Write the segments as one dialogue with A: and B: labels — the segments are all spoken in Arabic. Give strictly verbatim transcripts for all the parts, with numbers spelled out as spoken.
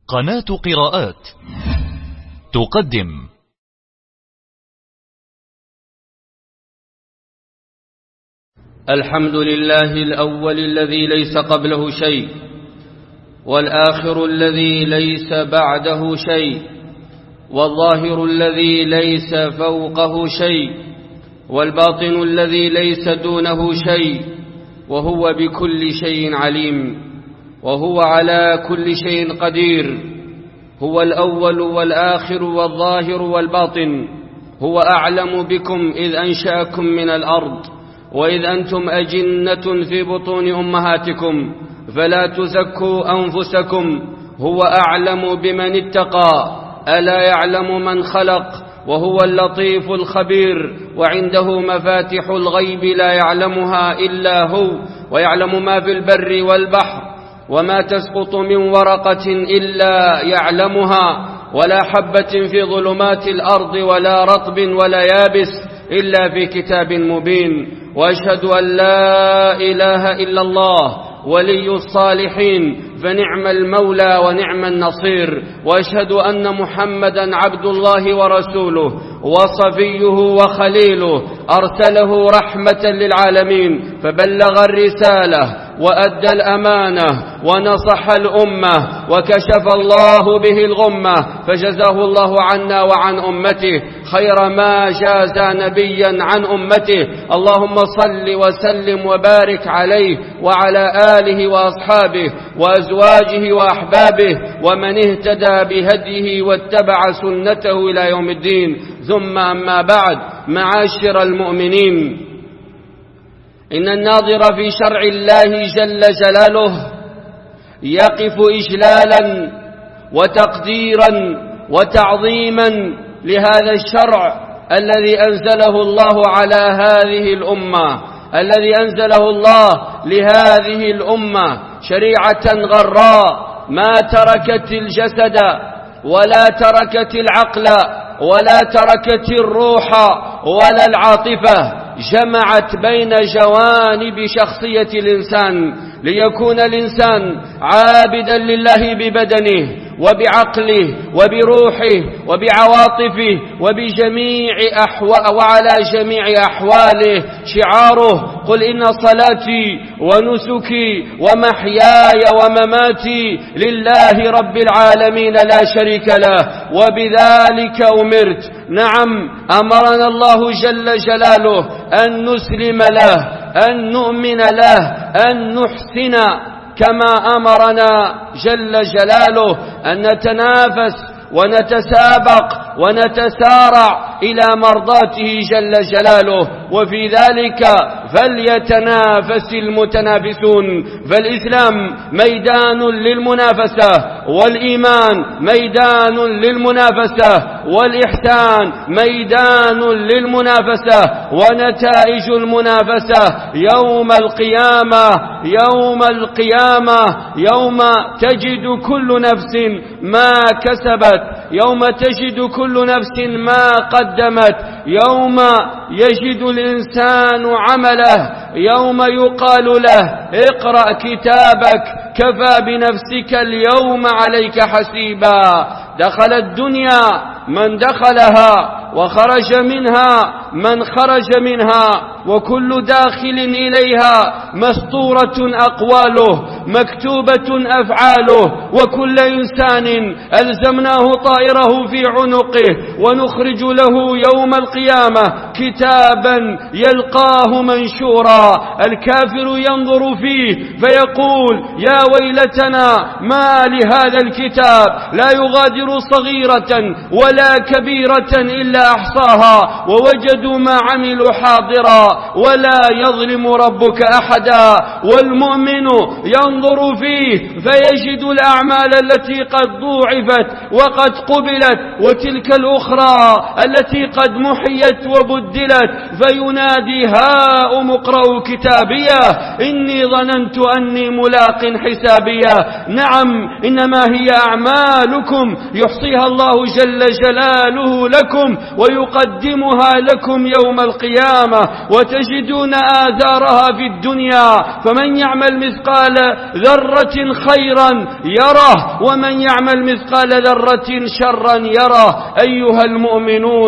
A: قناة قراءات تقدم
B: الحمد لله الأول الذي ليس قبله شيء، والآخر الذي ليس بعده شيء، والظاهر الذي ليس فوقه شيء، والباطن الذي ليس دونه شيء، وهو بكل شيء عليم، وهو على كل شيء قدير. هو الأول والآخر والظاهر والباطن. هو أعلم بكم إذ أنشأكم من الأرض وإذ أنتم أجنة في بطون أمهاتكم، فلا تزكوا أنفسكم، هو أعلم بمن اتقى. ألا يعلم من خلق وهو اللطيف الخبير. وعنده مفاتح الغيب لا يعلمها إلا هو، ويعلم ما في البر والبحر، وما تسقط من ورقة إلا يعلمها، ولا حبة في ظلمات الأرض ولا رطب ولا يابس إلا في كتاب مبين. وأشهد أن لا إله إلا الله ولي الصالحين، فنعم المولى ونعم النصير. وأشهد أن محمدا عبد الله ورسوله وصفيه وخليله، أرسله رحمة للعالمين، فبلغ الرسالة وأدى الأمانة ونصح الأمة، وكشف الله به الغمة، فجزاه الله عنا وعن أمته خير ما جاز نبيا عن أمته. اللهم صل وسلم وبارك عليه وعلى آله وأصحابه وأزواجه وأحبابه ومن اهتدى بهديه واتبع سنته إلى يوم الدين. ثم أما بعد، معاشر المؤمنين، إن الناظر في شرع الله جل جلاله يقف إجلالا وتقديرا وتعظيما لهذا الشرع الذي أنزله الله على هذه الأمة، الذي أنزله الله لهذه الأمة، شريعة غراء ما تركت الجسد ولا تركت العقل ولا تركت الروح ولا العاطفة، جمعت بين جوانب شخصية الإنسان ليكون الإنسان عابدا لله ببدنه وبعقله وبروحه وبعواطفه وبجميع أحوال وعلى جميع أحواله. شعاره: قل إن صلاتي ونسكي ومحياي ومماتي لله رب العالمين لا شريك له وبذلك أمرت. نعم، أمرنا الله جل جلاله أن نسلم له، أن نؤمن له، أن نحسن، كما أمرنا جل جلاله أن نتنافس ونتسابق ونتسارع إلى مرضاته جل جلاله، وفي ذلك فليتنافس المتنافسون. فالإسلام ميدان للمنافسة، والإيمان ميدان للمنافسة، والإحسان ميدان للمنافسة، ونتائج المنافسة يوم القيامة يوم القيامة يوم تجد كل نفس ما كسبت، يوم تجد كل نفس ما قدمت، يوم يجد الإنسان عمله، يوم يقال له: اقرأ كتابك كفى بنفسك اليوم عليك حسيبا. دخل الدنيا من دخلها، وخرج منها من خرج منها، وكل داخل إليها مسطورة أقواله، مكتوبة أفعاله، وكل إنسان ألزمناه طائره في عنقه، ونخرج له يوم القيامة كتابا يلقاه منشورا. الكافر ينظر فيه فيقول: يا ويلتنا، ما لهذا الكتاب لا يغادر صغيرة ولا كبيرة إلا أحصاها، ووجدوا ما عملوا حاضرا، ولا يظلم ربك أحدا. والمؤمن ينظر فيه فيجد الأعمال التي قد ضوعفت وقد قبلت، وتلك الأخرى التي قد محيت وبدلت، فينادي: هاؤم اقرءوا كتابيه إني ظننت أني ملاق حسابيه. نعم، إنما هي أعمالكم يحصيها الله جل جلاله لكم ويقدمها لكم لكم يوم القيامة وتجدون آثارها في الدنيا، فمن يعمل مثقال ذرة خيرا يره ومن يعمل مثقال ذرة شرا يره. أيها المؤمنون،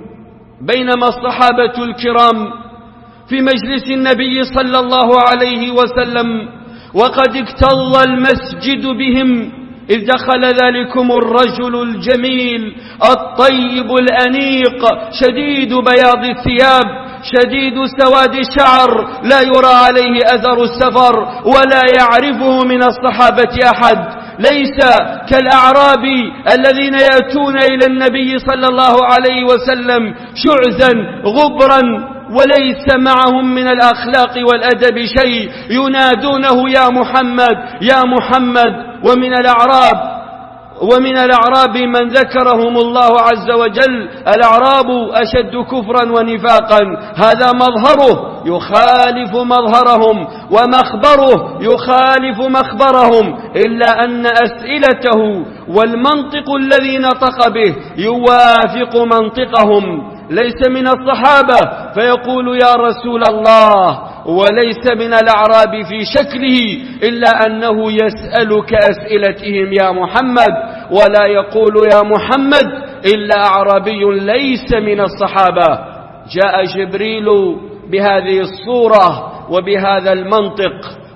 B: بينما الصحابة الكرام في مجلس النبي صلى الله عليه وسلم وقد اكتظ المسجد بهم، إذ دخل ذلكم الرجل الجميل الطيب الأنيق شديد بياض الثياب شديد سواد الشعر، لا يرى عليه أثر السفر ولا يعرفه من الصحابة أحد، ليس كالأعراب الذين يأتون إلى النبي صلى الله عليه وسلم شعثا غبرا وليس معهم من الأخلاق والأدب شيء، ينادونه يا محمد يا محمد. ومن الأعراب ومن الأعراب من ذكرهم الله عز وجل، الأعراب أشد كفرا ونفاقا، هذا مظهره يخالف مظهرهم ومخبره يخالف مخبرهم، إلا أن أسئلته والمنطق الذي نطق به يوافق منطقهم. ليس من الصحابة فيقول يا رسول الله، وليس من الأعراب في شكله، إلا أنه يسألك أسئلتهم يا محمد، ولا يقول يا محمد إلا أعرابي ليس من الصحابة. جاء جبريل بهذه الصورة وبهذا المنطق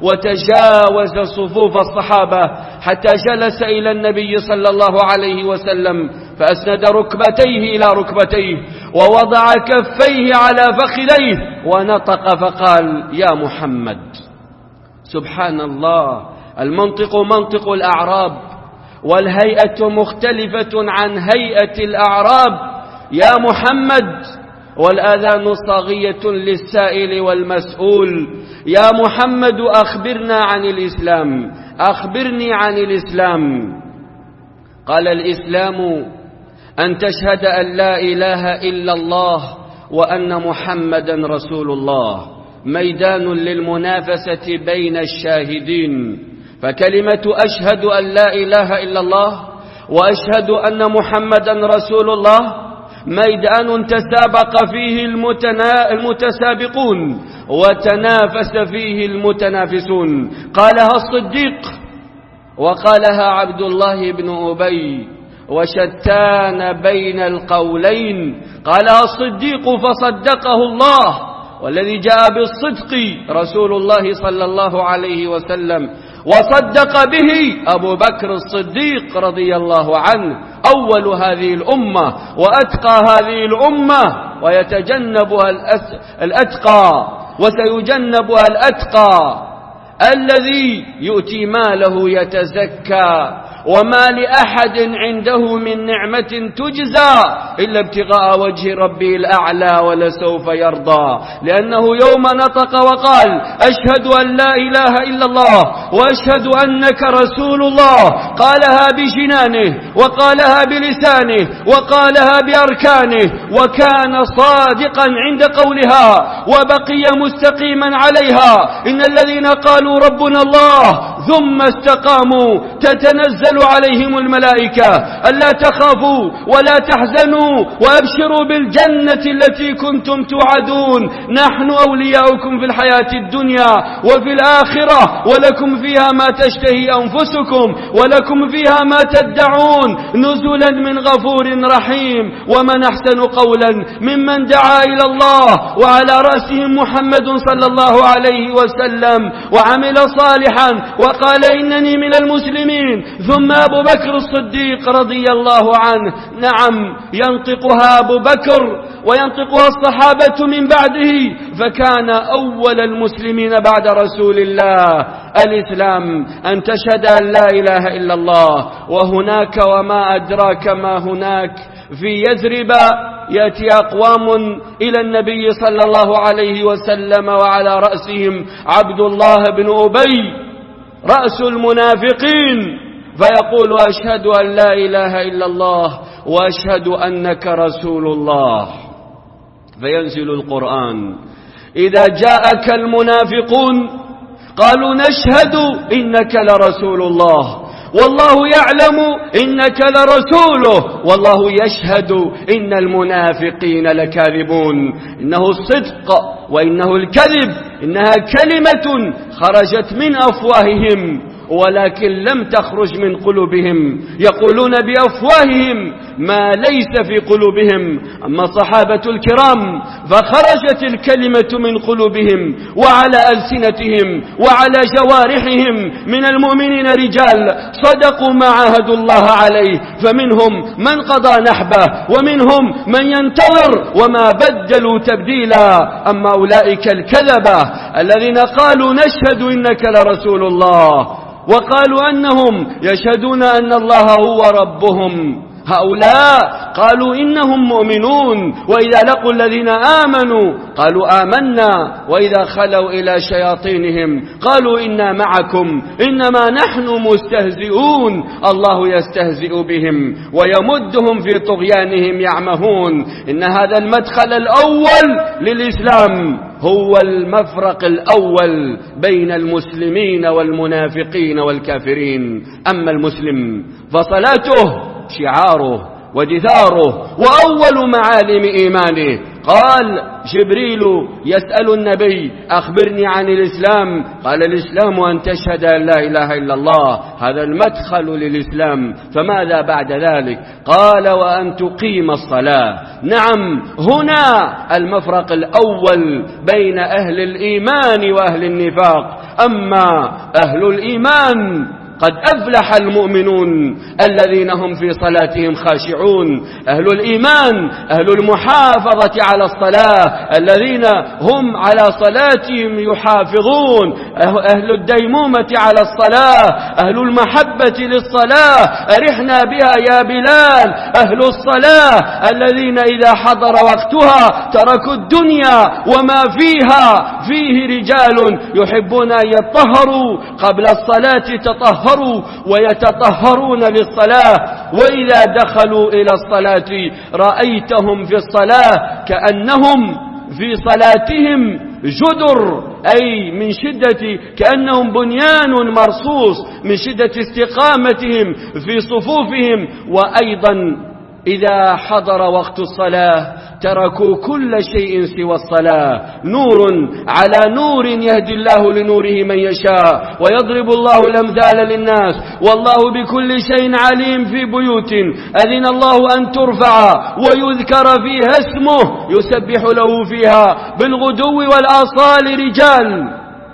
B: وتجاوز صفوف الصحابة حتى جلس إلى النبي صلى الله عليه وسلم، فأسند ركبتيه إلى ركبتيه ووضع كفيه على فخذيه ونطق فقال يا محمد. سبحان الله، المنطق منطق الأعراب، والهيئة مختلفة عن هيئة الأعراب. يا محمد، والآذان صاغية للسائل والمسؤول. يا محمد أخبرنا عن الإسلام، أخبرني عن الإسلام. قال الإسلام أن تشهد أن لا إله إلا الله وأن محمدا رسول الله. ميدان للمنافسة بين الشاهدين، فكلمة أشهد أن لا إله إلا الله وأشهد أن محمدا رسول الله ميدان تسابق فيه المتسابقون وتنافس فيه المتنافسون. قالها الصديق وقالها عبد الله بن أبي، وشتان بين القولين. قالها الصديق فصدقه الله، والذي جاء بالصدق رسول الله صلى الله عليه وسلم، وصدق به أبو بكر الصديق رضي الله عنه، أول هذه الأمة وأتقى هذه الأمة، ويتجنبها الأتقى وسيجنبها الأتقى الذي يؤتي ماله يتزكى، وما لأحد عنده من نعمة تجزى إلا ابتغاء وجه ربه الأعلى ولسوف يرضى. لأنه يوم نطق وقال أشهد أن لا إله إلا الله وأشهد أنك رسول الله، قالها بجنانه وقالها بلسانه وقالها بأركانه، وكان صادقا عند قولها وبقي مستقيما عليها. إن الذين قالوا ربنا الله ثم استقاموا تتنزل عليهم الملائكة ألا تخافوا ولا تحزنوا وأبشروا بالجنة التي كنتم توعدون، نحن أولياؤكم في الحياة الدنيا وفي الآخرة، ولكم فيها ما تشتهي أنفسكم ولكم فيها ما تدعون، نزلا من غفور رحيم. ومن أحسن قولا ممن دعا إلى الله وعلى رأسهم محمد صلى الله عليه وسلم وعمل صالحا وقال إنني من المسلمين. ثم أبو بكر الصديق رضي الله عنه، نعم ينطقها أبو بكر وينطقها الصحابة من بعده، فكان أول المسلمين بعد رسول الله. الإسلام أن تشهد أن لا إله إلا الله، وهناك وما أدراك ما هناك. في يثرب يأتي أقوام إلى النبي صلى الله عليه وسلم وعلى رأسهم عبد الله بن أبي رأس المنافقين، فيقول أشهد أن لا إله إلا الله وأشهد أنك رسول الله. فينزل القرآن إذا جاءك المنافقون قالوا نشهد إنك لرسول الله والله يعلم إنك لرسوله والله يشهد إن المنافقين لكاذبون. إنه الصدق وإنه الكذب، إنها كلمة خرجت من أفواههم ولكن لم تخرج من قلوبهم، يقولون بأفواههم ما ليس في قلوبهم. أما الصحابة الكرام فخرجت الكلمة من قلوبهم وعلى ألسنتهم وعلى جوارحهم من المؤمنين رجال صدقوا ما عاهدوا الله عليه، فمنهم من قضى نحبه ومنهم من ينتظر وما بدلوا تبديلا. أما أولئك الكذبة الذين قالوا نشهد إنك لرسول الله وقالوا أنهم يشهدون أن الله هو ربهم، هؤلاء قالوا إنهم مؤمنون، وإذا لقوا الذين آمنوا قالوا آمنا، وإذا خلوا إلى شياطينهم قالوا إنا معكم إنما نحن مستهزئون. الله يستهزئ بهم ويمدهم في طغيانهم يعمهون. إن هذا المدخل الأول للإسلام هو المفرق الأول بين المسلمين والمنافقين والكافرين. أما المسلم فصلاته شعاره ودثاره وأول معالم إيمانه. قال جبريل يسأل النبي أخبرني عن الإسلام، قال الإسلام أن تشهد أن لا إله إلا الله، هذا المدخل للإسلام. فماذا بعد ذلك؟ قال وأن تقيم الصلاة. نعم، هنا المفرق الأول بين أهل الإيمان وأهل النفاق. أما أهل الإيمان قد أفلح المؤمنون الذين هم في صلاتهم خاشعون. أهل الإيمان أهل المحافظة على الصلاة الذين هم على صلاتهم يحافظون. أهل الديمومة على الصلاة، أهل المحبة للصلاة، أرحنا بها يا بلال. أهل الصلاة الذين إذا حضر وقتها تركوا الدنيا وما فيها. فيه رجال يحبون أن يطهروا قبل الصلاة تطهروا ويتطهرون للصلاة، وإذا دخلوا إلى الصلاة رأيتهم في الصلاة كأنهم في صلاتهم جدر، أي من شدة كأنهم بنيان مرصوص من شدة استقامتهم في صفوفهم. وأيضا إذا حضر وقت الصلاة تركوا كل شيء سوى الصلاة. نور على نور يهدي الله لنوره من يشاء ويضرب الله الأمثال للناس والله بكل شيء عليم. في بيوت أذن الله أن ترفع ويذكر فيها اسمه يسبح له فيها بالغدو والآصال رجال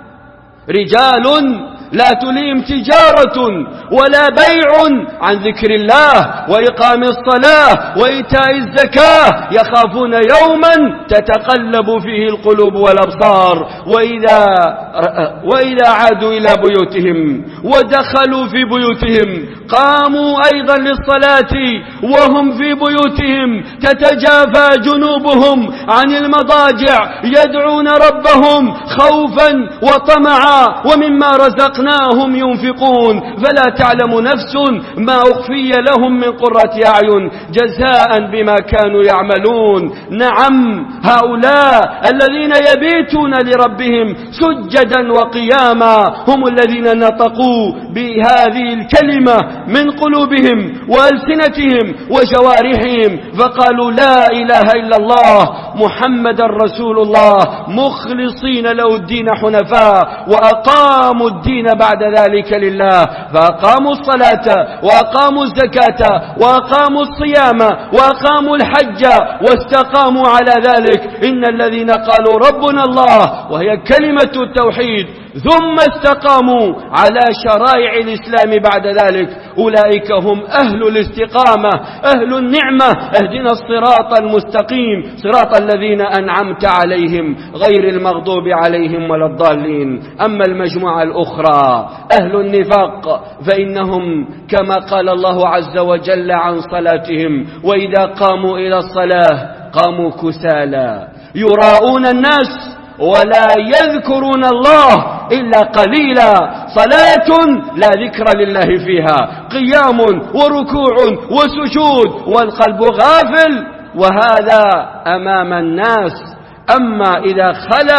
B: رجال لا تليهم تجارة ولا بيع عن ذكر الله وإقام الصلاة وإيتاء الزكاة يخافون يوما تتقلب فيه القلوب والأبصار. وإذا, وإذا عادوا إلى بيوتهم ودخلوا في بيوتهم قاموا أيضا للصلاة وهم في بيوتهم تتجافى جنوبهم عن المضاجع يدعون ربهم خوفا وطمعا ومما رزقناهم ينفقون. فلا تعلم نفس ما أخفي لهم من قرة أعين جزاء بما كانوا يعملون. نعم، هؤلاء الذين يبيتون لربهم سجدا وقياما هم الذين نطقوا بهذه الكلمة من قلوبهم وألسنتهم وجوارحهم فقالوا لا إله إلا الله محمد رسول الله مخلصين له الدين حنفاء وأقاموا الدين بعد ذلك لله. فأقاموا الصلاة وأقاموا الزكاة وأقاموا الصيام وأقاموا الحج واستقاموا على ذلك. إن الذين قالوا ربنا الله وهي كلمة التوحيد ثم استقاموا على شرائع الإسلام بعد ذلك أولئك هم أهل الاستقامة أهل النعمة. اهدنا الصراط المستقيم صراط الذين أنعمت عليهم غير المغضوب عليهم ولا الضالين. أما المجموعة الأخرى أهل النفاق فإنهم كما قال الله عز وجل عن صلاتهم وإذا قاموا إلى الصلاة قاموا كسالى يراءون الناس ولا يذكرون الله إلا قليلا. صلاة لا ذكر لله فيها، قيام وركوع وسجود والقلب غافل، وهذا أمام الناس. أما إذا خلا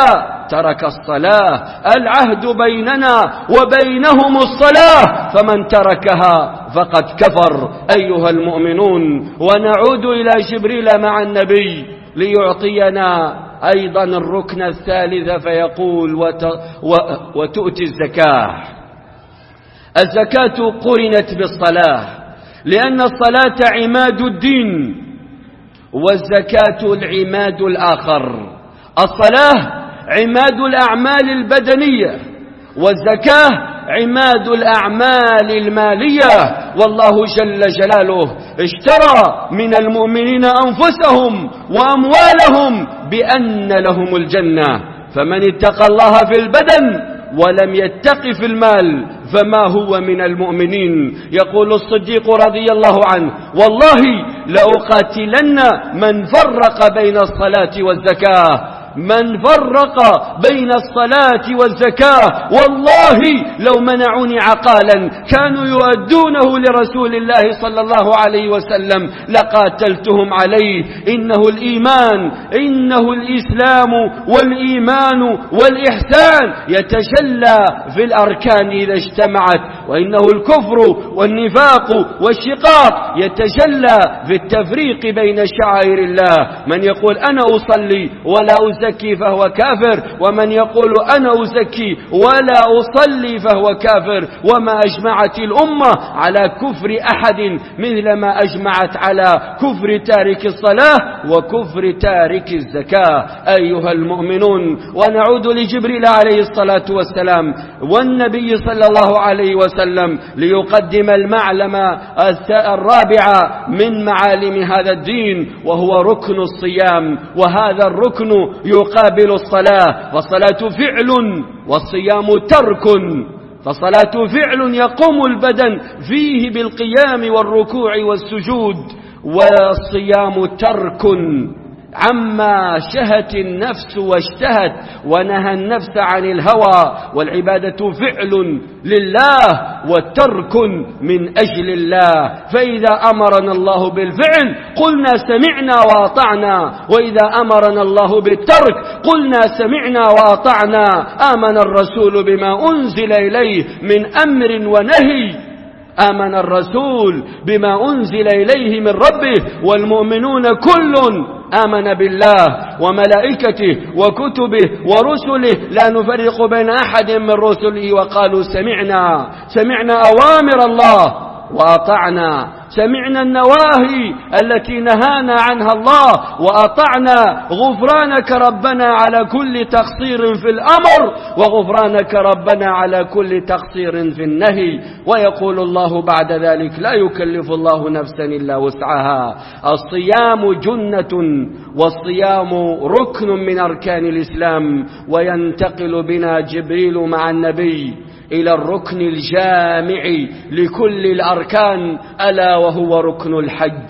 B: ترك الصلاة. العهد بيننا وبينهم الصلاة، فمن تركها فقد كفر أيها المؤمنون. ونعود إلى جبريل مع النبي ليعطينا أيضا الركن الثالث، فيقول وت... و... وتؤتي الزكاة. الزكاة قرنت بالصلاة، لأن الصلاة عماد الدين، والزكاة العماد الآخر. الصلاة عماد الأعمال البدنية، والزكاة عماد الأعمال المالية. والله جل جلاله اشترى من المؤمنين أنفسهم وأموالهم بأن لهم الجنة، فمن اتقى الله في البدن ولم يتق في المال فما هو من المؤمنين. يقول الصديق رضي الله عنه: والله لأقاتلن من فرق بين الصلاة والزكاة، من فرق بين الصلاة والزكاة، والله لو منعوني عقالا كانوا يؤدونه لرسول الله صلى الله عليه وسلم لقاتلتهم عليه. إنه الإيمان، إنه الإسلام والإيمان والإحسان يتجلى في الأركان إذا اجتمعت، وإنه الكفر والنفاق والشقاق يتجلى في التفريق بين شعائر الله. من يقول أنا أصلي ولا أزكي فهو كافر، ومن يقول أنا أزكي ولا أصلي فهو كافر. وما أجمعت الأمة على كفر أحد مثل ما أجمعت على كفر تارك الصلاة وكفر تارك الزكاة أيها المؤمنون. ونعود لجبريل عليه الصلاة والسلام والنبي صلى الله عليه وسلم ليقدم المعلم الرابع من معالم هذا الدين، وهو ركن الصيام. وهذا الركن يقابل الصلاة، فالصلاة فعل والصيام ترك. فالصلاة فعل يقوم البدن فيه بالقيام والركوع والسجود، والصيام ترك عما شهت النفس واشتهت ونهى النفس عن الهوى. والعبادة فعل لله وترك من أجل الله. فإذا أمرنا الله بالفعل قلنا سمعنا وأطعنا، وإذا أمرنا الله بالترك قلنا سمعنا وأطعنا. آمن الرسول بما أنزل إليه من أمر ونهي، آمن الرسول بما أنزل إليه من ربه والمؤمنون كل آمن بالله وملائكته وكتبه ورسله لا نفرق بين أحد من رسله، وقالوا سمعنا سمعنا أوامر الله وأطعنا، سمعنا النواهي التي نهانا عنها الله وأطعنا. غفرانك ربنا على كل تقصير في الأمر، وغفرانك ربنا على كل تقصير في النهي. ويقول الله بعد ذلك: لا يكلف الله نفسا إلا وسعها. الصيام جنة، والصيام ركن من أركان الإسلام. وينتقل بنا جبريل مع النبي إلى الركن الجامع لكل الأركان، ألا وهو ركن الحج.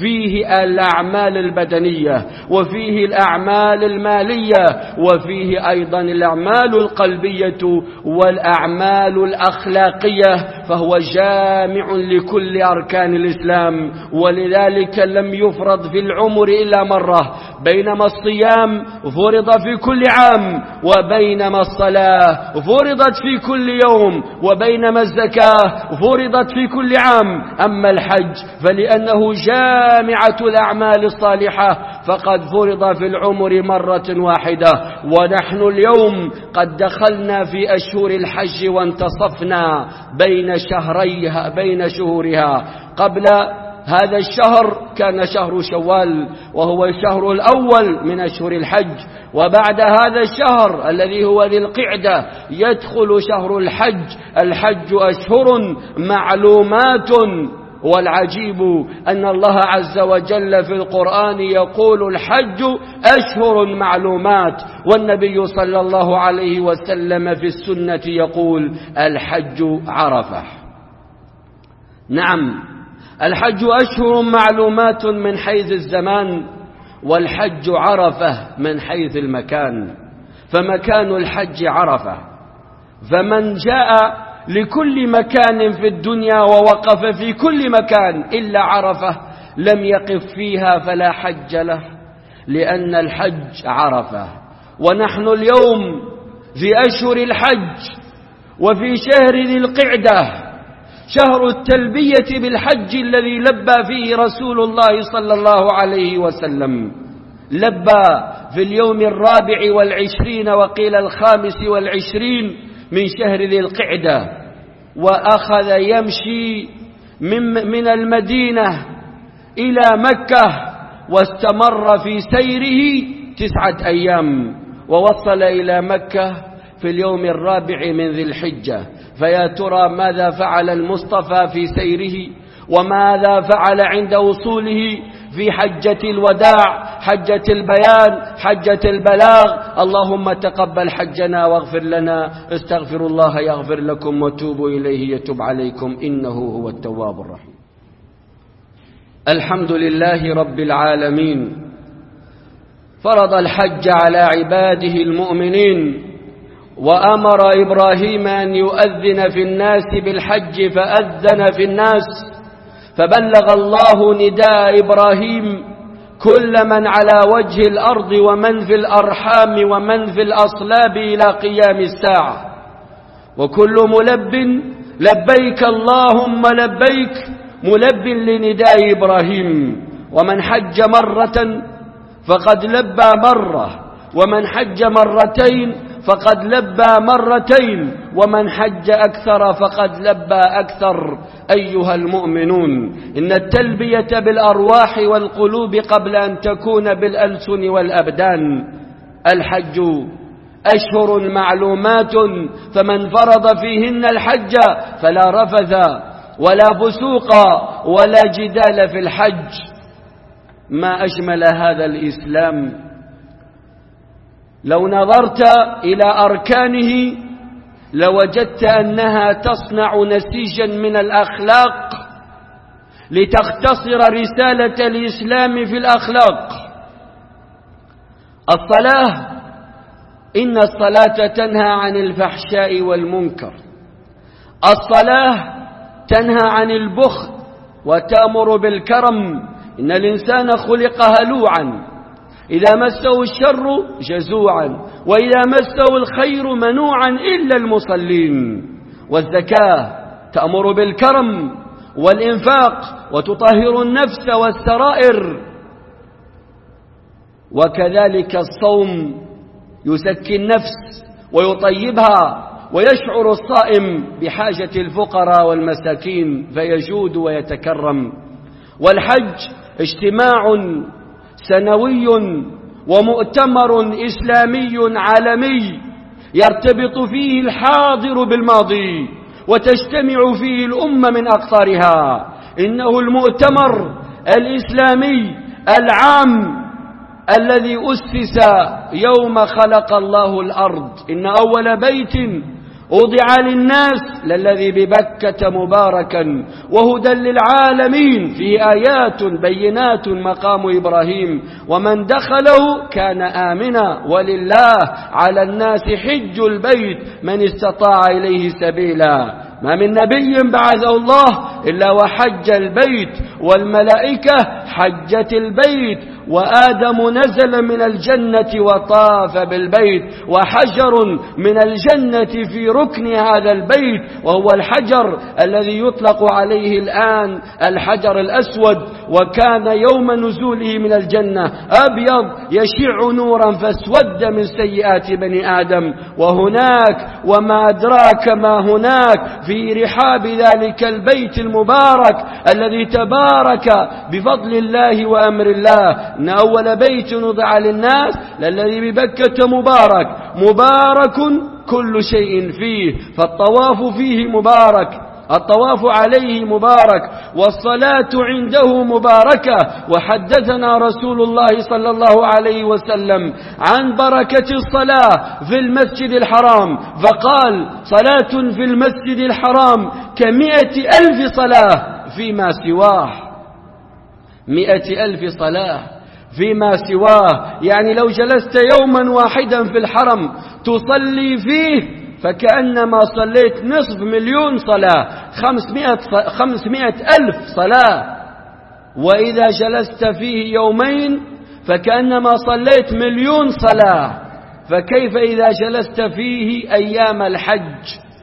B: فيه الأعمال البدنية، وفيه الأعمال المالية، وفيه أيضا الأعمال القلبية والأعمال الأخلاقية، فهو جامع لكل أركان الإسلام. ولذلك لم يفرض في العمر إلا مرة، بينما الصيام فرض في كل عام، وبينما الصلاة فرضت في كل يوم، وبينما الزكاة فرضت في كل عام. أما الحج فلأنه جامعة الأعمال الصالحة فقد فرض في العمر مرة واحدة. ونحن اليوم قد دخلنا في أشهر الحج وانتصفنا بين شهريها بين شهورها. قبل هذا الشهر كان شهر شوال، وهو الشهر الأول من أشهر الحج. وبعد هذا الشهر الذي هو ذي القعدة يدخل شهر الحج. الحج أشهر معلومات، والعجيب أن الله عز وجل في القرآن يقول الحج أشهر معلومات، والنبي صلى الله عليه وسلم في السنة يقول الحج عرفة. نعم، الحج أشهر معلومات من حيث الزمان، والحج عرفة من حيث المكان. فمكان الحج عرفة، فمن جاء لكل مكان في الدنيا ووقف في كل مكان إلا عرفة لم يقف فيها فلا حج له، لأن الحج عرفة. ونحن اليوم في أشهر الحج وفي شهر ذي القعدة، شهر التلبية بالحج الذي لبى فيه رسول الله صلى الله عليه وسلم. لبى في اليوم الرابع والعشرين وقيل الخامس والعشرين من شهر ذي القعدة، وأخذ يمشي من, من المدينة إلى مكة، واستمر في سيره تسعة أيام، ووصل إلى مكة في اليوم الرابع من ذي الحجة. فيا ترى ماذا فعل المصطفى في سيره، وماذا فعل عند وصوله في حجة الوداع، حجة البيان، حجة البلاغ. اللهم تقبل حجنا واغفر لنا. استغفروا الله يغفر لكم وتوبوا إليه يتوب عليكم إنه هو التواب الرحيم. الحمد لله رب العالمين، فرض الحج على عباده المؤمنين، وأمر إبراهيم أن يؤذن في الناس بالحج فأذن في الناس، فبلغ الله نداء إبراهيم كل من على وجه الأرض ومن في الأرحام ومن في الأصلاب إلى قيام الساعة، وكل ملب لبيك اللهم لبيك ملب لنداء إبراهيم. ومن حج مرة فقد لبى مرة، ومن حج مرتين فقد لبى مرتين، ومن حج أكثر فقد لبى أكثر. أيها المؤمنون، إن التلبية بالأرواح والقلوب قبل أن تكون بالألسن والأبدان. الحج أشهر معلومات، فمن فرض فيهن الحج فلا رفث ولا فسوق ولا جدال في الحج. ما أجمل هذا الإسلام. لو نظرت إلى أركانه لوجدت أنها تصنع نسيجا من الأخلاق لتختصر رسالة الإسلام في الأخلاق. الصلاة، إن الصلاة تنهى عن الفحشاء والمنكر. الصلاة تنهى عن البخل وتأمر بالكرم. إن الإنسان خلق هلوعا، إذا مسه الشر جزوعا، وإذا مسه الخير منوعا إلا المصلين. والزكاة تأمر بالكرم والإنفاق وتطهر النفس والسرائر. وكذلك الصوم يزكي النفس ويطيبها، ويشعر الصائم بحاجة الفقراء والمساكين فيجود ويتكرم. والحج اجتماع سنوي ومؤتمر إسلامي عالمي يرتبط فيه الحاضر بالماضي، وتجتمع فيه الأمة من أقطارها. إنه المؤتمر الإسلامي العام الذي أسس يوم خلق الله الأرض. إن أول بيت وضع للناس للذي ببكة مباركا وهدى للعالمين، فيه آيات بينات مقام إبراهيم، ومن دخله كان آمنا، ولله على الناس حج البيت من استطاع إليه سبيلا. ما من نبي بعثه الله إلا وحج البيت، والملائكة حجت البيت، وآدم نزل من الجنة وطاف بالبيت، وحجر من الجنة في ركن هذا البيت، وهو الحجر الذي يطلق عليه الآن الحجر الأسود، وكان يوم نزوله من الجنة أبيض يشع نورا فاسود من سيئات بني آدم. وهناك وما أدراك ما هناك في رحاب ذلك البيت المبارك الذي تبارك بفضل الله وأمر الله. إن أول بيت وضع للناس للذي ببكة مبارك، مبارك كل شيء فيه، فالطواف فيه مبارك، الطواف عليه مبارك، والصلاة عنده مباركة. وحدثنا رسول الله صلى الله عليه وسلم عن بركة الصلاة في المسجد الحرام، فقال: صلاة في المسجد الحرام كمئة ألف صلاة فيما سواه. مئة ألف صلاة فيما سواه، يعني لو جلست يوما واحدا في الحرم تصلي فيه فكأنما صليت نصف مليون صلاة، خمسمائة, خمسمائة ألف صلاة. وإذا جلست فيه يومين فكأنما صليت مليون صلاة. فكيف إذا جلست فيه أيام الحج؟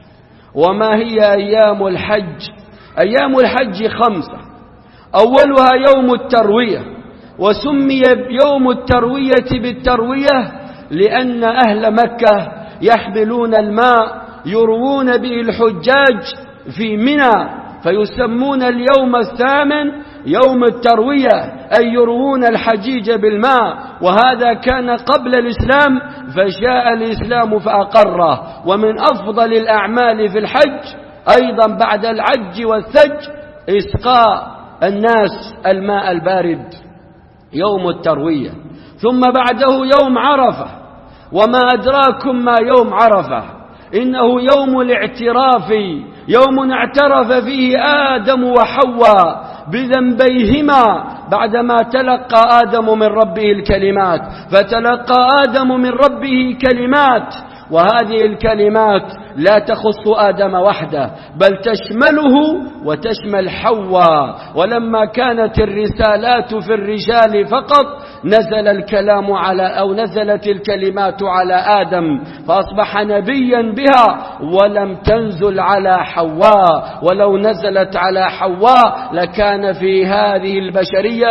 B: وما هي أيام الحج؟ أيام الحج خمسة، أولها يوم التروية، وسمي يوم التروية بالتروية لأن أهل مكة يحملون الماء يروون به الحجاج في منى، فيسمون اليوم الثامن يوم التروية، أي يروون الحجيج بالماء. وهذا كان قبل الإسلام، فجاء الإسلام فأقره. ومن أفضل الأعمال في الحج أيضا بعد العج والثج إسقاء الناس الماء البارد يوم التروية. ثم بعده يوم عرفة، وما أدراكم ما يوم عرفة؟ إنه يوم الاعتراف، يوم اعترف فيه آدم وحواء بذنبيهما بعدما تلقى آدم من ربه الكلمات. فتلقى آدم من ربه كلمات، وهذه الكلمات لا تخص آدم وحده بل تشمله وتشمل حواء. ولما كانت الرسالات في الرجال فقط نزل الكلام على أو نزلت الكلمات على آدم فأصبح نبيا بها، ولم تنزل على حواء. ولو نزلت على حواء لكان في هذه البشرية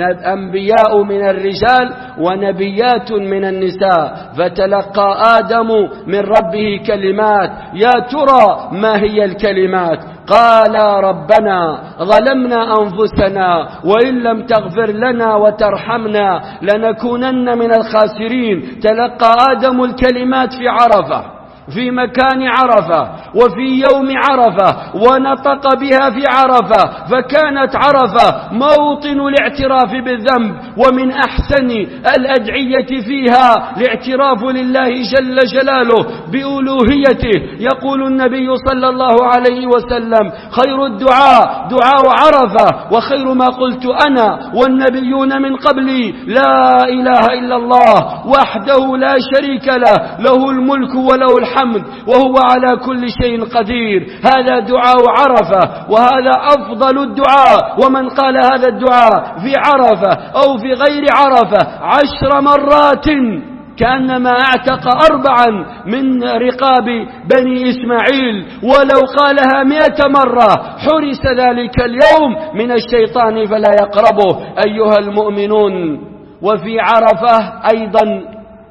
B: أنبياء من الرجال ونبيات من النساء. فتلقى آدم من ربه كلمات. يا ترى ما هي الكلمات؟ قال ربنا ظلمنا أنفسنا وإن لم تغفر لنا وترحمنا لنكونن من الخاسرين. تلقى آدم الكلمات في عرفة، في مكان عرفة وفي يوم عرفة، ونطق بها في عرفة، فكانت عرفة موطن الاعتراف بالذنب. ومن أحسن الأدعية فيها الاعتراف لله جل جلاله بألوهيته. يقول النبي صلى الله عليه وسلم: خير الدعاء دعاء عرفة، وخير ما قلت أنا والنبيون من قبلي لا إله إلا الله وحده لا شريك له، له الملك وله الحمد وهو على كل شيء قدير. هذا دعاء عرفة، وهذا أفضل الدعاء. ومن قال هذا الدعاء في عرفة أو في غير عرفة عشر مرات كأنما اعتق أربعا من رقاب بني إسماعيل، ولو قالها مئة مرة حرس ذلك اليوم من الشيطان فلا يقربه. أيها المؤمنون، وفي عرفة أيضا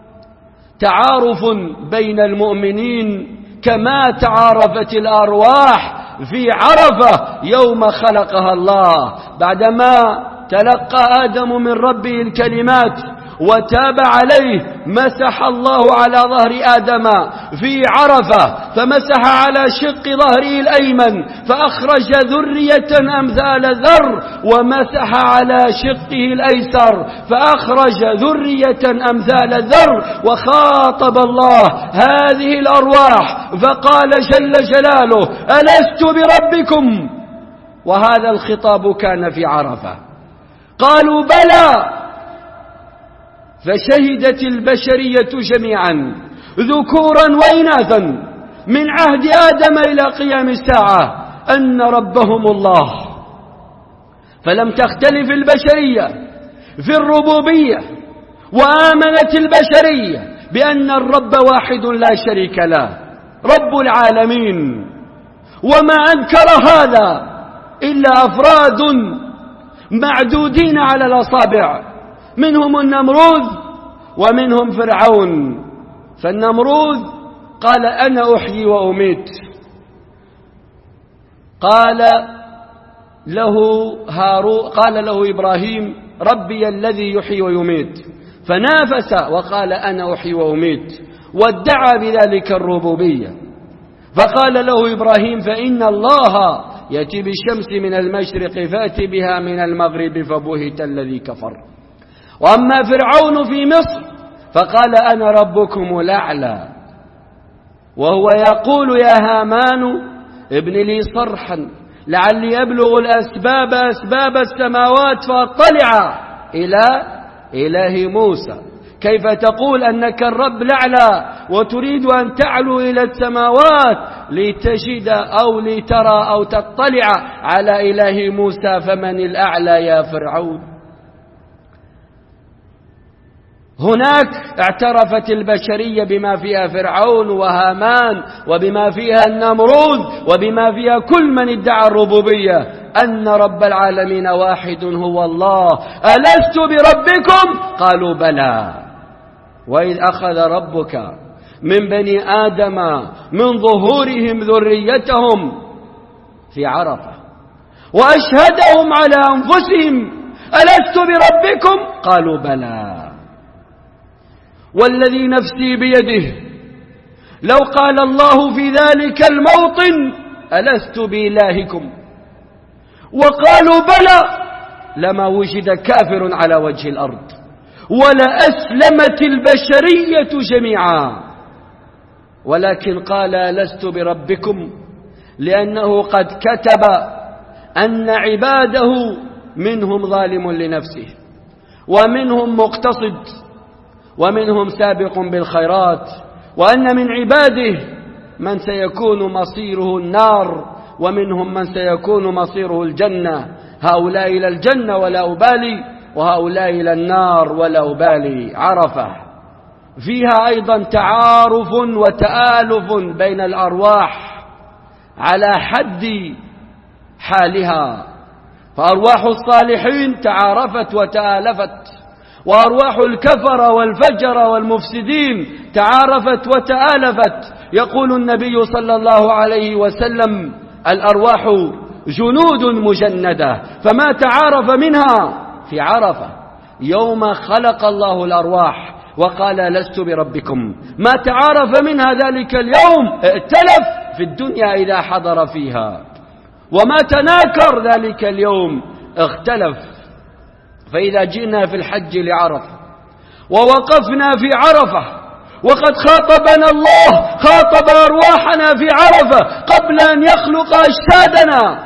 B: تعارف بين المؤمنين كما تعارفت الأرواح في عرفة يوم خلقها الله. بعدما تلقى آدم من ربه الكلمات وتاب عليه مسح الله على ظهر آدم في عرفة، فمسح على شق ظهره الأيمن فأخرج ذرية أمثال ذر، ومسح على شقه الأيسر فأخرج ذرية أمثال ذر. وخاطب الله هذه الأرواح فقال جل جلاله: ألست بربكم؟ وهذا الخطاب كان في عرفة. قالوا: بلى. فشهدت البشرية جميعا ذكورا وإناثا من عهد آدم إلى قيام الساعة أن ربهم الله. فلم تختلف البشرية في الربوبية، وآمنت البشرية بأن الرب واحد لا شريك له، رب العالمين. وما أنكر هذا إلا أفراد معدودين على الأصابع، منهم النمرود ومنهم فرعون. فالنمرود قال: أنا أحيي وأميت. قال له هارو قال له إبراهيم: ربي الذي يحيي ويميت. فنافس وقال: أنا أحيي وأميت، وادعى بذلك الربوبية. فقال له إبراهيم: فإن الله يأتي بالشمس من المشرق فأتي بها من المغرب، فبهت الذي كفر. وأما فرعون في مصر فقال: أنا ربكم الأعلى، وهو يقول: يا هامان ابن لي صرحا لعلي أبلغ الأسباب أسباب السماوات فأطلع إلى إله موسى. كيف تقول أنك الرب الأعلى وتريد أن تعلو إلى السماوات لتجد أو لترى أو تطلع على إله موسى؟ فمن الأعلى يا فرعون؟ هناك اعترفت البشرية بما فيها فرعون وهامان وبما فيها النمرود وبما فيها كل من ادعى الربوبية أن رب العالمين واحد هو الله. ألست بربكم؟ قالوا بلى. وإذ أخذ ربك من بني آدم من ظهورهم ذريتهم في عرفة وأشهدهم على أنفسهم ألست بربكم؟ قالوا بلى. والذي نفسي بيده لو قال الله في ذلك الموطن ألست بإلهكم وقالوا بلى لما وجد كافر على وجه الأرض ولا أسلمت البشرية جميعا، ولكن قال لست بربكم لأنه قد كتب أن عباده منهم ظالم لنفسه ومنهم مقتصد ومنهم سابق بالخيرات، وأن من عباده من سيكون مصيره النار ومنهم من سيكون مصيره الجنة، هؤلاء إلى الجنة ولا أبالي وهؤلاء إلى النار ولا أبالي. عرفة فيها أيضا تعارف وتآلف بين الأرواح على حد حالها، فأرواح الصالحين تعارفت وتآلفت، وأرواح الكفر والفجر والمفسدين تعارفت وتآلفت. يقول النبي صلى الله عليه وسلم الأرواح جنود مجندة، فما تعارف منها في عرفة يوم خلق الله الأرواح وقال لست بربكم، ما تعارف منها ذلك اليوم ائتلف في الدنيا إذا حضر فيها، وما تناكر ذلك اليوم اختلف. فإذا جئنا في الحج لعرفة ووقفنا في عرفة وقد خاطبنا الله خاطب أرواحنا في عرفة قبل أن يخلق أجسادنا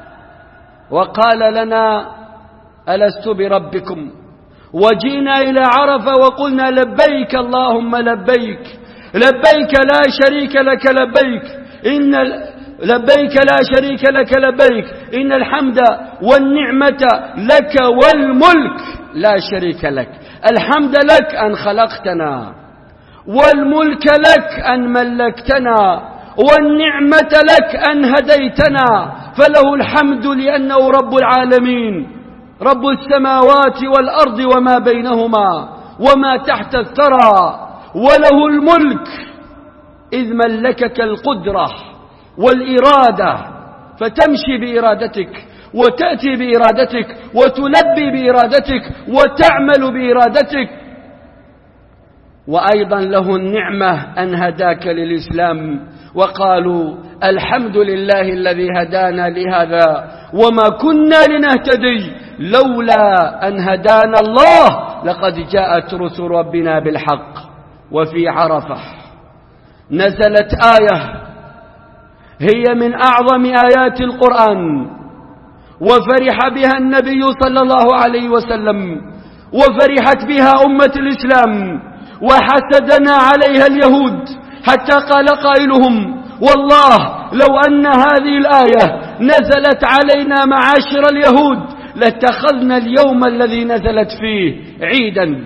B: وقال لنا ألست بربكم، وجئنا إلى عرفة وقلنا لبيك اللهم لبيك لبيك لا شريك لك لبيك إن لبيك لا شريك لك لبيك إن الحمد والنعمة لك والملك لا شريك لك. الحمد لك أن خلقتنا، والملك لك أن ملكتنا، والنعمة لك أن هديتنا، فله الحمد لأنه رب العالمين رب السماوات والأرض وما بينهما وما تحت الثرى، وله الملك إذ ملكك القدرة والإرادة فتمشي بإرادتك وتأتي بإرادتك وتلبي بإرادتك وتعمل بإرادتك. وأيضا له النعمة أن هداك للإسلام، وقالوا الحمد لله الذي هدانا لهذا وما كنا لنهتدي لولا أن هدانا الله لقد جاءت رسل ربنا بالحق. وفي عرفة نزلت آية هي من أعظم آيات القرآن وفرح بها النبي صلى الله عليه وسلم وفرحت بها أمة الإسلام وحسدنا عليها اليهود، حتى قال قائلهم والله لو أن هذه الآية نزلت علينا معاشر اليهود لاتخذنا اليوم الذي نزلت فيه عيدا.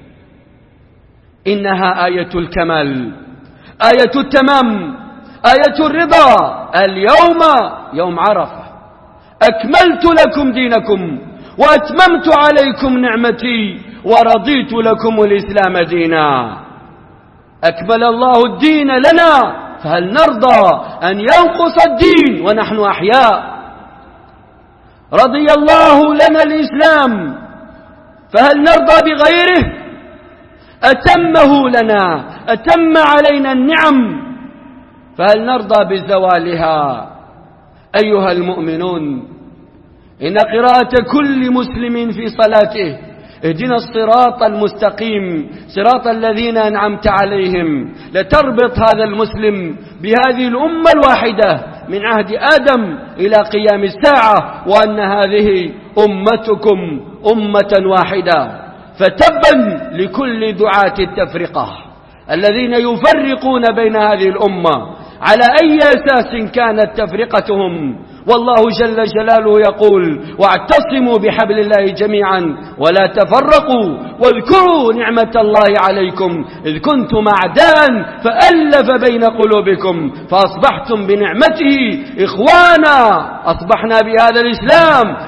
B: إنها آية الكمال، آية التمام، آية الرضا. اليوم يوم عرفة أكملت لكم دينكم وأتممت عليكم نعمتي ورضيت لكم الإسلام دينا. أكمل الله الدين لنا، فهل نرضى أن ينقص الدين ونحن أحياء؟ رضي الله لنا الإسلام، فهل نرضى بغيره؟ أتمه لنا، أتم علينا النعم، فهل نرضى بزوالها؟ أيها المؤمنون، إن قراءة كل مسلم في صلاته اهدنا الصراط المستقيم صراط الذين أنعمت عليهم لتربط هذا المسلم بهذه الأمة الواحدة من عهد آدم إلى قيام الساعة، وأن هذه أمتكم أمة واحدة. فتبا لكل دعاة التفرقة الذين يفرقون بين هذه الأمة على أي أساس كانت تفرقتهم، والله جل جلاله يقول: واعتصموا بحبل الله جميعا ولا تفرقوا واذكروا نعمة الله عليكم إذ كنتم أعداء فألف بين قلوبكم فأصبحتم بنعمته إخوانا. أصبحنا بهذا الإسلام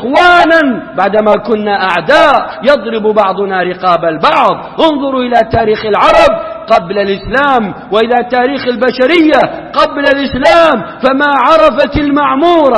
B: إخوانا بعدما كنا أعداء يضرب بعضنا رقاب البعض. انظروا إلى تاريخ العرب قبل الإسلام وإلى تاريخ البشرية قبل الإسلام، فما عرفت المعمورة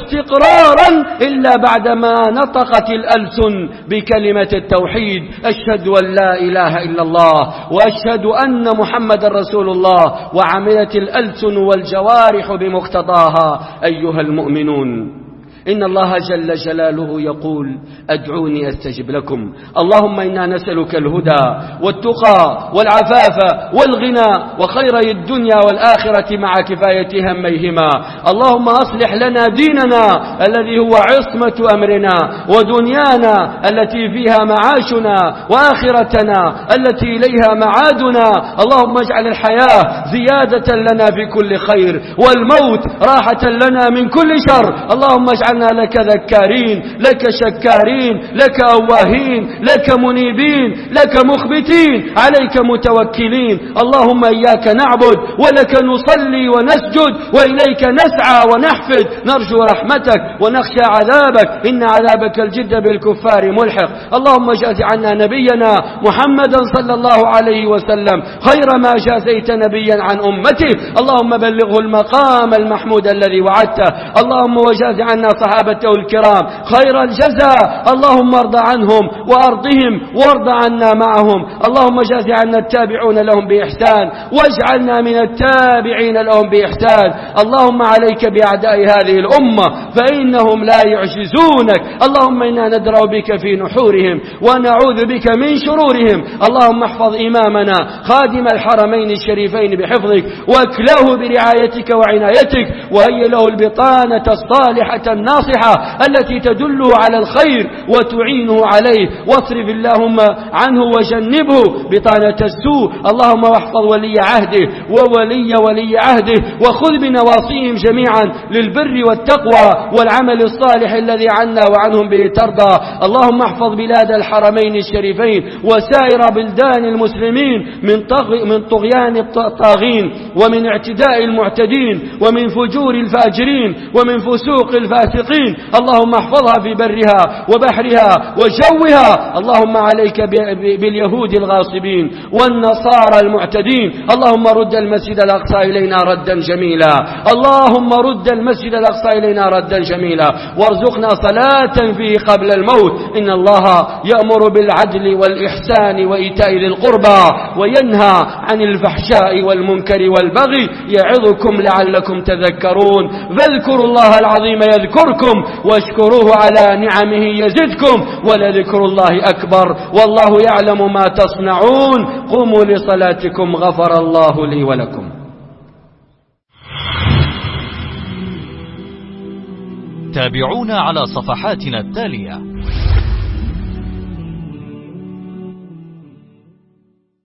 B: استقرارا إلا بعدما نطقت الألسن بكلمة التوحيد: أشهد أن لا إله إلا الله وأشهد أن محمد رسول الله، وعملت الألسن والجوارح بمقتضاها. أيها المؤمنون، إن الله جل جلاله يقول: أدعوني أستجب لكم. اللهم إنا نسألك الهدى والتقى والعفاف والغنى وخيري الدنيا والآخرة مع كفاية هميهما. اللهم أصلح لنا ديننا الذي هو عصمة أمرنا، ودنيانا التي فيها معاشنا، وآخرتنا التي إليها معادنا. اللهم اجعل الحياة زيادة لنا في كل خير، والموت راحة لنا من كل شر. اللهم اجعل لك ذكارين، لك شكارين، لك أواهين، لك منيبين، لك مخبتين، عليك متوكلين. اللهم إياك نعبد ولك نصلي ونسجد وإليك نسعى ونحفد، نرجو رحمتك ونخشى عذابك، إن عذابك الجد بالكفار ملحق. اللهم جاز عنا نبينا محمدا صلى الله عليه وسلم خير ما جازيت نبيا عن أمته. اللهم بلغه المقام المحمود الذي وعدته. اللهم وجاز عنا صحابته الكرام خير الجزاء. اللهم ارض عنهم وارضهم وارض عنا معهم. اللهم جاز عنا التابعون لهم بإحسان، واجعلنا من التابعين لهم بإحسان. اللهم عليك بأعداء هذه الأمة فإنهم لا يعجزونك. اللهم إنا ندرأ بك في نحورهم ونعوذ بك من شرورهم. اللهم احفظ إمامنا خادم الحرمين الشريفين بحفظك، واكله برعايتك وعنايتك، وهي له البطانة الصالحة الناصحة التي تدله على الخير وتعينه عليه. واصرف اللهم عنه وجنبه بطانة السوء. اللهم واحفظ ولي عهده وولي ولي عهده، وخذ بنواصيهم جميعا للبر والتقوى والعمل الصالح الذي عنا وعنهم به ترضى. اللهم احفظ بلاد الحرمين الشريفين وسائر بلدان المسلمين من من طغيان الطاغين، ومن اعتداء المعتدين، ومن فجور الفاجرين، ومن فسوق الفاسقين. اللهم احفظها في برها وبحرها وجوها. اللهم عليك باليهود الغاصبين والنصارى المعتدين. اللهم رد المسجد الأقصى إلينا ردا جميلا. اللهم رد المسجد الأقصى إلينا ردا جميلا، وارزقنا صلاة فيه قبل الموت. إن الله يأمر بالعدل والإحسان وإيتاء ذي القربى وينهى عن الفحشاء والمنكر والبغي يعظكم لعلكم تذكرون. فاذكروا الله العظيم يذكركم، واشكروه على نعمه يزدكم، ولذكر الله أكبر، والله يعلم ما تصنعون. قوموا لصلاتكم غفر الله لي ولكم.
A: تابعونا على صفحاتنا التالية: